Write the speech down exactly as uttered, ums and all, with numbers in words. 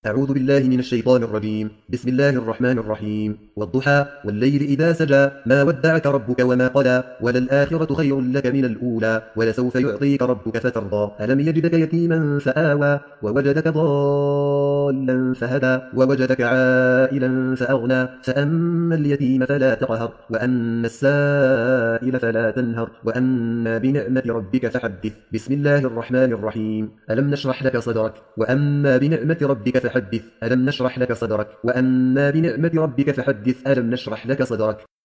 أعوذ بالله من الشيطان الرجيم. بسم الله الرحمن الرحيم. والضحى والليل إذا سجى ما ودعك ربك وما قلى وللآخرة خير لك من الأولى ولسوف يعطيك ربك فترضى ألم يجدك يتيما فآوى ووجدك ضالا فهدى ووجدك عائلا فأغنى فأما اليتيم فلا تقهر وأما السائل فلا تنهر وأما بنعمة ربك فحدث. بسم الله الرحمن الرحيم. ألم نشرح لك صدرك وأما بنعمة ربك فحدث. ألم نشرح لك صدرك وأما بنعمة ربك فحدث. ألم نشرح لك صدرك.